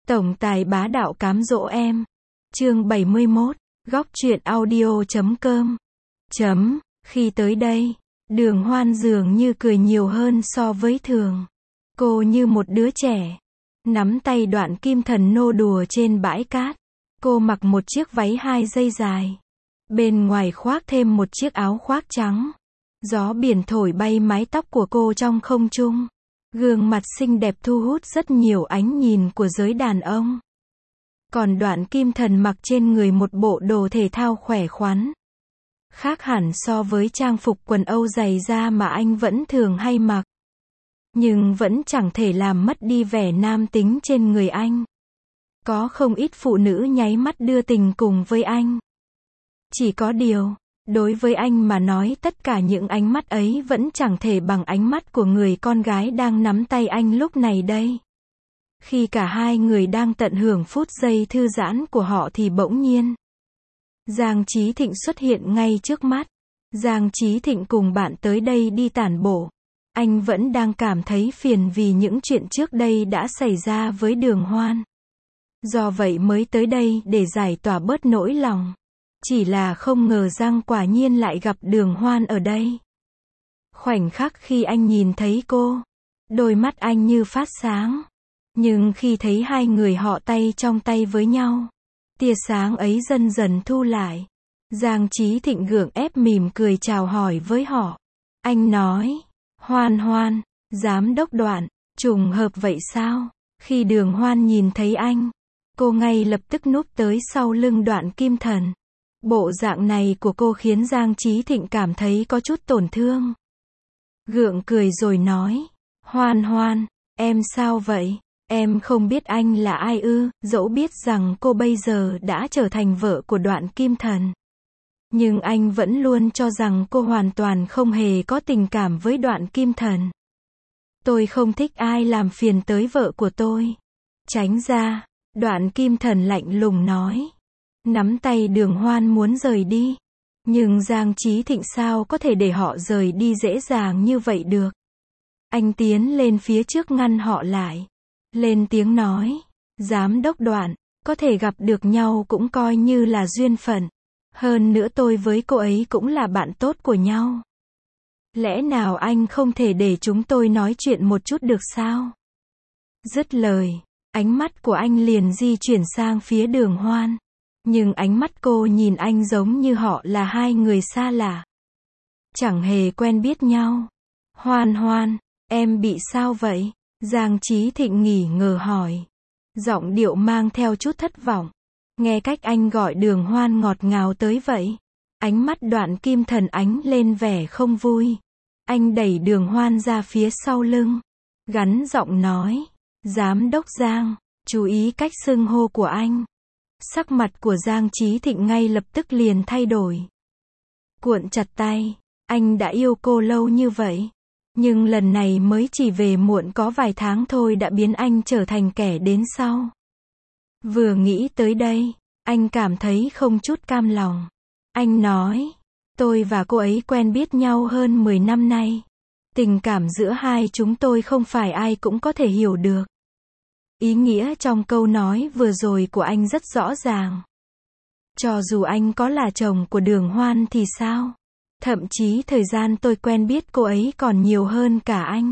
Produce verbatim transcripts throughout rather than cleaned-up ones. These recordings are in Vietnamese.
Tổng tài bá đạo cám dỗ em. Chương bảy mươi mốt, góc truyện audio chấm com. Chấm, khi tới đây, Đường Hoan dường như cười nhiều hơn so với thường. Cô như một đứa trẻ, nắm tay Đoạn Kim Thần nô đùa trên bãi cát. Cô mặc một chiếc váy hai dây dài, bên ngoài khoác thêm một chiếc áo khoác trắng. Gió biển thổi bay mái tóc của cô trong không trung. Gương mặt xinh đẹp thu hút rất nhiều ánh nhìn của giới đàn ông. Còn Đoạn Kim Thần mặc trên người một bộ đồ thể thao khỏe khoắn. Khác hẳn so với trang phục quần Âu dày da mà anh vẫn thường hay mặc. Nhưng vẫn chẳng thể làm mất đi vẻ nam tính trên người anh. Có không ít phụ nữ nháy mắt đưa tình cùng với anh. Chỉ có điều, đối với anh mà nói tất cả những ánh mắt ấy vẫn chẳng thể bằng ánh mắt của người con gái đang nắm tay anh lúc này đây. Khi cả hai người đang tận hưởng phút giây thư giãn của họ thì bỗng nhiên Giang Chí Thịnh xuất hiện ngay trước mắt. Giang Chí Thịnh cùng bạn tới đây đi tản bộ. Anh vẫn đang cảm thấy phiền vì những chuyện trước đây đã xảy ra với Đường Hoan. Do vậy mới tới đây để giải tỏa bớt nỗi lòng. Chỉ là không ngờ rằng quả nhiên lại gặp Đường Hoan ở đây. Khoảnh khắc khi anh nhìn thấy cô, đôi mắt anh như phát sáng. Nhưng khi thấy hai người họ tay trong tay với nhau, tia sáng ấy dần dần thu lại. Giang Chí Thịnh gượng ép mỉm cười chào hỏi với họ. Anh nói, Hoan Hoan, giám đốc Đoạn, trùng hợp vậy sao? Khi Đường Hoan nhìn thấy anh, cô ngay lập tức núp tới sau lưng Đoạn Kim Thần. Bộ dạng này của cô khiến Giang Chí Thịnh cảm thấy có chút tổn thương. Gượng cười rồi nói, Hoan Hoan, em sao vậy? Em không biết anh là ai ư? Dẫu biết rằng cô bây giờ đã trở thành vợ của Đoạn Kim Thần, nhưng anh vẫn luôn cho rằng cô hoàn toàn không hề có tình cảm với Đoạn Kim Thần. Tôi không thích ai làm phiền tới vợ của tôi. Tránh ra, Đoạn Kim Thần lạnh lùng nói. Nắm tay Đường Hoan muốn rời đi. Nhưng Giang Chí Thịnh sao có thể để họ rời đi dễ dàng như vậy được. Anh tiến lên phía trước ngăn họ lại. Lên tiếng nói, giám đốc Đoạn, có thể gặp được nhau cũng coi như là duyên phận. Hơn nữa tôi với cô ấy cũng là bạn tốt của nhau. Lẽ nào anh không thể để chúng tôi nói chuyện một chút được sao? Dứt lời, ánh mắt của anh liền di chuyển sang phía Đường Hoan. Nhưng ánh mắt cô nhìn anh giống như họ là hai người xa lạ. Chẳng hề quen biết nhau. Hoan Hoan, em bị sao vậy? Giang Chí Thịnh nghỉ ngờ hỏi. Giọng điệu mang theo chút thất vọng. Nghe cách anh gọi Đường Hoan ngọt ngào tới vậy. Ánh mắt Đoạn Kim Thần ánh lên vẻ không vui. Anh đẩy Đường Hoan ra phía sau lưng. Gắn giọng nói. Giám đốc Giang, chú ý cách xưng hô của anh. Sắc mặt của Giang Chí Thịnh ngay lập tức liền thay đổi. Cuộn chặt tay. Anh đã yêu cô lâu như vậy. Nhưng lần này mới chỉ về muộn có vài tháng thôi đã biến anh trở thành kẻ đến sau. Vừa nghĩ tới đây, anh cảm thấy không chút cam lòng. Anh nói, tôi và cô ấy quen biết nhau hơn mười năm nay. Tình cảm giữa hai chúng tôi không phải ai cũng có thể hiểu được. Ý nghĩa trong câu nói vừa rồi của anh rất rõ ràng. Cho dù anh có là chồng của Đường Hoan thì sao? Thậm chí thời gian tôi quen biết cô ấy còn nhiều hơn cả anh.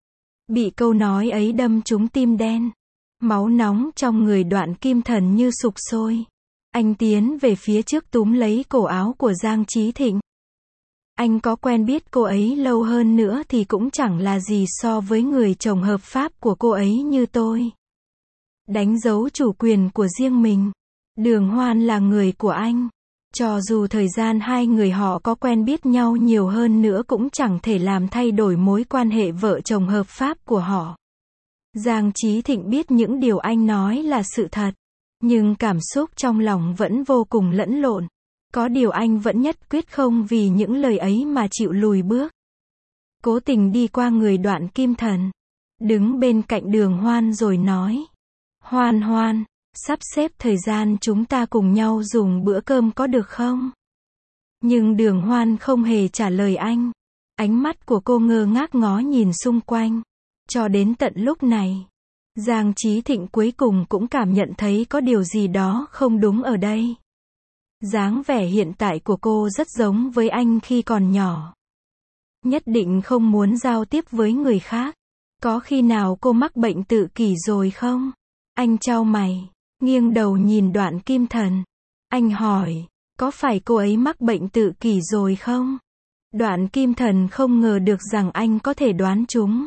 Bị câu nói ấy đâm trúng tim đen. Máu nóng trong người Đoạn Kim Thần như sục sôi. Anh tiến về phía trước túm lấy cổ áo của Giang Chí Thịnh. Anh có quen biết cô ấy lâu hơn nữa thì cũng chẳng là gì so với người chồng hợp pháp của cô ấy như tôi. Đánh dấu chủ quyền của riêng mình. Đường Hoan là người của anh. Cho dù thời gian hai người họ có quen biết nhau nhiều hơn nữa cũng chẳng thể làm thay đổi mối quan hệ vợ chồng hợp pháp của họ. Giang Chí Thịnh biết những điều anh nói là sự thật. Nhưng cảm xúc trong lòng vẫn vô cùng lẫn lộn. Có điều anh vẫn nhất quyết không vì những lời ấy mà chịu lùi bước. Cố tình đi qua người Đoạn Kim Thần. Đứng bên cạnh Đường Hoan rồi nói. Hoan Hoan, sắp xếp thời gian chúng ta cùng nhau dùng bữa cơm có được không? Nhưng Đường Hoan không hề trả lời anh. Ánh mắt của cô ngơ ngác ngó nhìn xung quanh. Cho đến tận lúc này, Giang Chí Thịnh cuối cùng cũng cảm nhận thấy có điều gì đó không đúng ở đây. Dáng vẻ hiện tại của cô rất giống với anh khi còn nhỏ. Nhất định không muốn giao tiếp với người khác. Có khi nào cô mắc bệnh tự kỷ rồi không? Anh chau mày, nghiêng đầu nhìn Đoạn Kim Thần. Anh hỏi, có phải cô ấy mắc bệnh tự kỷ rồi không? Đoạn Kim Thần không ngờ được rằng anh có thể đoán chúng.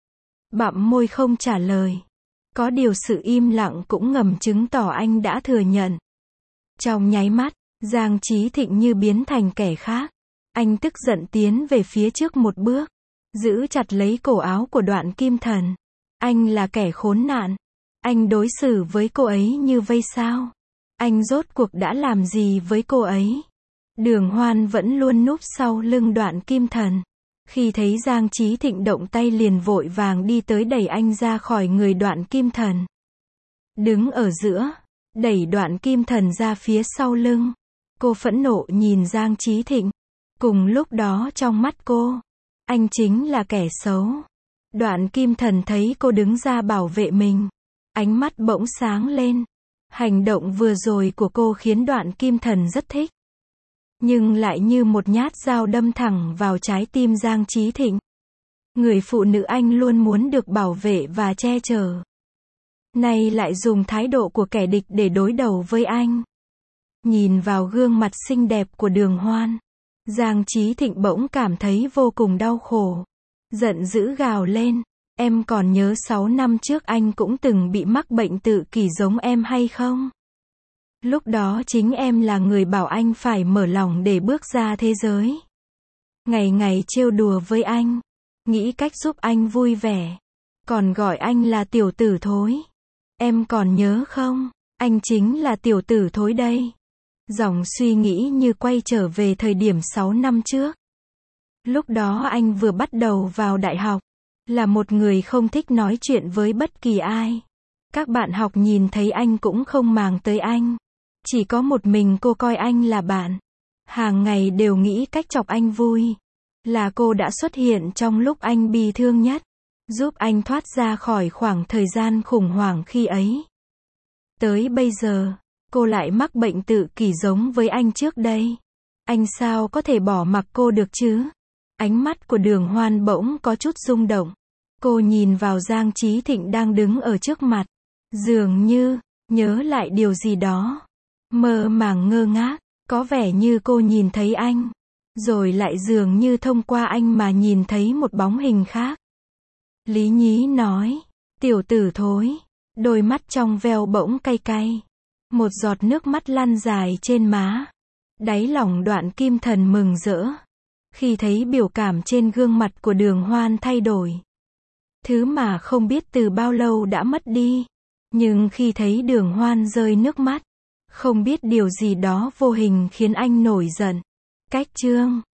Bặm môi không trả lời. Có điều sự im lặng cũng ngầm chứng tỏ anh đã thừa nhận. Trong nháy mắt, Giang Chí Thịnh như biến thành kẻ khác. Anh tức giận tiến về phía trước một bước, giữ chặt lấy cổ áo của Đoạn Kim Thần. Anh là kẻ khốn nạn. Anh đối xử với cô ấy như vây sao? Anh rốt cuộc đã làm gì với cô ấy? Đường Hoan vẫn luôn núp sau lưng Đoạn Kim Thần. Khi thấy Giang Chí Thịnh động tay liền vội vàng đi tới đẩy anh ra khỏi người Đoạn Kim Thần. Đứng ở giữa, đẩy Đoạn Kim Thần ra phía sau lưng. Cô phẫn nộ nhìn Giang Chí Thịnh. Cùng lúc đó trong mắt cô, anh chính là kẻ xấu. Đoạn Kim Thần thấy cô đứng ra bảo vệ mình. Ánh mắt bỗng sáng lên. Hành động vừa rồi của cô khiến Đoạn Kim Thần rất thích. Nhưng lại như một nhát dao đâm thẳng vào trái tim Giang Chí Thịnh. Người phụ nữ anh luôn muốn được bảo vệ và che chở. Nay lại dùng thái độ của kẻ địch để đối đầu với anh. Nhìn vào gương mặt xinh đẹp của Đường Hoan, Giang Chí Thịnh bỗng cảm thấy vô cùng đau khổ. Giận dữ gào lên, em còn nhớ sáu năm trước anh cũng từng bị mắc bệnh tự kỷ giống em hay không? Lúc đó chính em là người bảo anh phải mở lòng để bước ra thế giới. Ngày ngày trêu đùa với anh, nghĩ cách giúp anh vui vẻ, còn gọi anh là tiểu tử thối. Em còn nhớ không? Anh chính là tiểu tử thối đây. Dòng suy nghĩ như quay trở về thời điểm sáu năm trước. Lúc đó anh vừa bắt đầu vào đại học, là một người không thích nói chuyện với bất kỳ ai. Các bạn học nhìn thấy anh cũng không màng tới anh. Chỉ có một mình cô coi anh là bạn. Hàng ngày đều nghĩ cách chọc anh vui. Là cô đã xuất hiện trong lúc anh bi thương nhất, giúp anh thoát ra khỏi khoảng thời gian khủng hoảng khi ấy. Tới bây giờ, cô lại mắc bệnh tự kỷ giống với anh trước đây. Anh sao có thể bỏ mặc cô được chứ? Ánh mắt của Đường Hoan bỗng có chút rung động. Cô nhìn vào Giang Chí Thịnh đang đứng ở trước mặt. Dường như, nhớ lại điều gì đó. Mơ màng ngơ ngác, có vẻ như cô nhìn thấy anh. Rồi lại dường như thông qua anh mà nhìn thấy một bóng hình khác. Lý Nhí nói, tiểu tử thối. Đôi mắt trong veo bỗng cay cay. Một giọt nước mắt lăn dài trên má. Đáy lòng Đoạn Kim Thần mừng rỡ. Khi thấy biểu cảm trên gương mặt của Đường Hoan thay đổi. Thứ mà không biết từ bao lâu đã mất đi. Nhưng khi thấy Đường Hoan rơi nước mắt, không biết điều gì đó vô hình khiến anh nổi giận. Cách chương